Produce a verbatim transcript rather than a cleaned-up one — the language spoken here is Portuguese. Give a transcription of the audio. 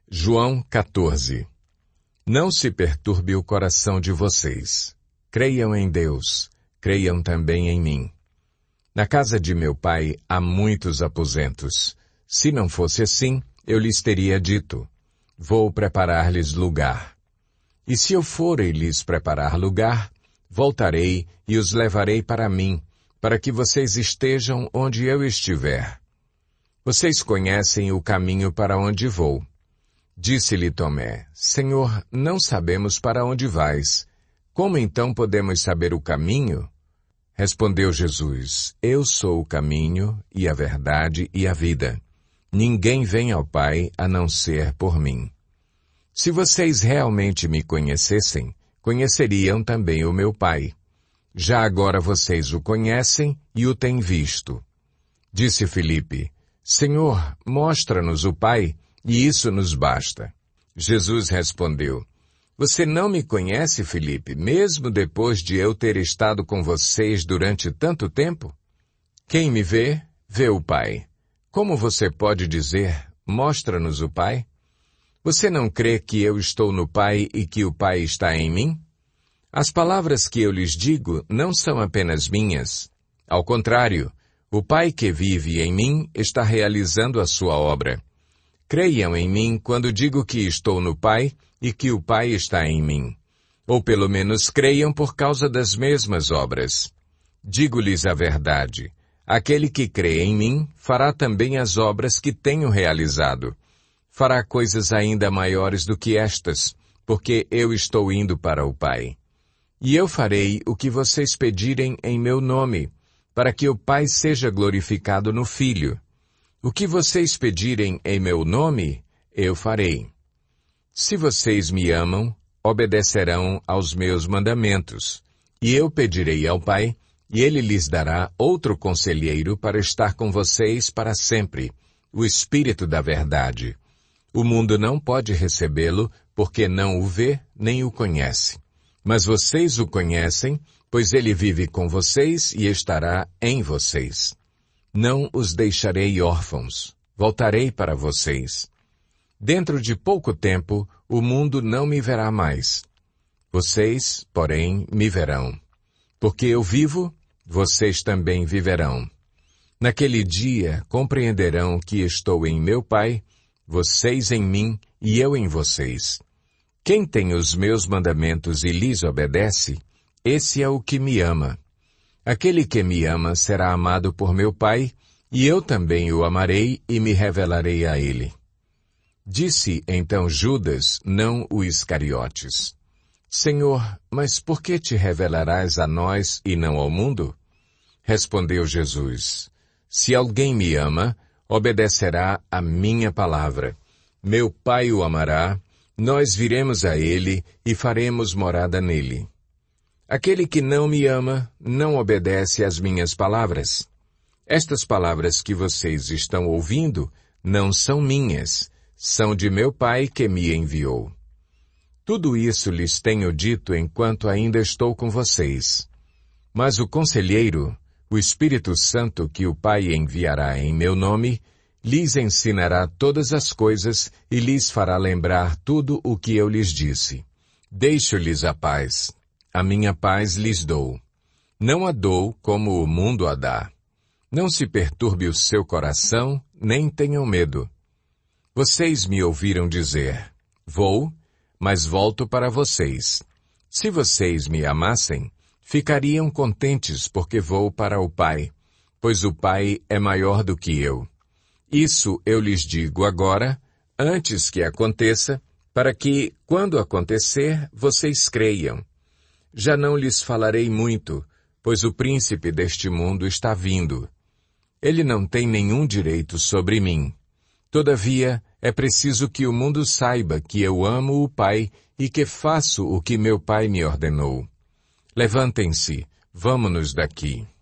João quatorze. Não se perturbe o coração de vocês. Creiam em Deus, creiam também em mim. Na casa de meu pai há muitos aposentos. Se não fosse assim, eu lhes teria dito, vou preparar-lhes lugar. E se eu for e lhes preparar lugar, voltarei e os levarei para mim, para que vocês estejam onde eu estiver. Vocês conhecem o caminho para onde vou. Disse-lhe Tomé, Senhor, não sabemos para onde vais. Como então podemos saber o caminho? Respondeu Jesus, eu sou o caminho e a verdade e a vida. Ninguém vem ao Pai a não ser por mim. Se vocês realmente me conhecessem, conheceriam também o meu Pai. Já agora vocês o conhecem e o têm visto. Disse Filipe, Senhor, mostra-nos o Pai, e isso nos basta. Jesus respondeu, Você não me conhece, Filipe, mesmo depois de eu ter estado com vocês durante tanto tempo? Quem me vê, vê o Pai. Como você pode dizer, mostra-nos o Pai? Você não crê que eu estou no Pai e que o Pai está em mim? As palavras que eu lhes digo não são apenas minhas. Ao contrário, o Pai que vive em mim está realizando a sua obra. Creiam em mim quando digo que estou no Pai e que o Pai está em mim. Ou pelo menos creiam por causa das mesmas obras. Digo-lhes a verdade. Aquele que crê em mim fará também as obras que tenho realizado. Fará coisas ainda maiores do que estas, porque eu estou indo para o Pai. E eu farei o que vocês pedirem em meu nome, para que o Pai seja glorificado no Filho. O que vocês pedirem em meu nome, eu farei. Se vocês me amam, obedecerão aos meus mandamentos. E eu pedirei ao Pai, e Ele lhes dará outro conselheiro para estar com vocês para sempre, o Espírito da Verdade. O mundo não pode recebê-lo, porque não o vê nem o conhece. Mas vocês o conhecem, pois Ele vive com vocês e estará em vocês. Não os deixarei órfãos, voltarei para vocês. Dentro de pouco tempo, o mundo não me verá mais. Vocês, porém, me verão. Porque eu vivo, vocês também viverão. Naquele dia, compreenderão que estou em meu Pai, vocês em mim e eu em vocês. Quem tem os meus mandamentos e lhes obedece, esse é o que me ama. Aquele que me ama será amado por meu Pai, e eu também o amarei e me revelarei a ele. Disse então Judas, não o Iscariotes, Senhor, mas por que te revelarás a nós e não ao mundo? Respondeu Jesus, se alguém me ama, obedecerá a minha palavra. Meu Pai o amará, nós viremos a ele e faremos morada nele. Aquele que não me ama, não obedece às minhas palavras. Estas palavras que vocês estão ouvindo não são minhas, são de meu Pai que me enviou. Tudo isso lhes tenho dito enquanto ainda estou com vocês. Mas o Conselheiro, o Espírito Santo que o Pai enviará em meu nome, lhes ensinará todas as coisas e lhes fará lembrar tudo o que eu lhes disse. Deixo-lhes a paz. A minha paz lhes dou. Não a dou como o mundo a dá. Não se perturbe o seu coração, nem tenham medo. Vocês me ouviram dizer, vou, mas volto para vocês. Se vocês me amassem, ficariam contentes porque vou para o Pai, pois o Pai é maior do que eu. Isso eu lhes digo agora, antes que aconteça, para que, quando acontecer, vocês creiam. Já não lhes falarei muito, pois o príncipe deste mundo está vindo. Ele não tem nenhum direito sobre mim. Todavia, é preciso que o mundo saiba que eu amo o Pai e que faço o que meu Pai me ordenou. Levantem-se, vamo-nos daqui.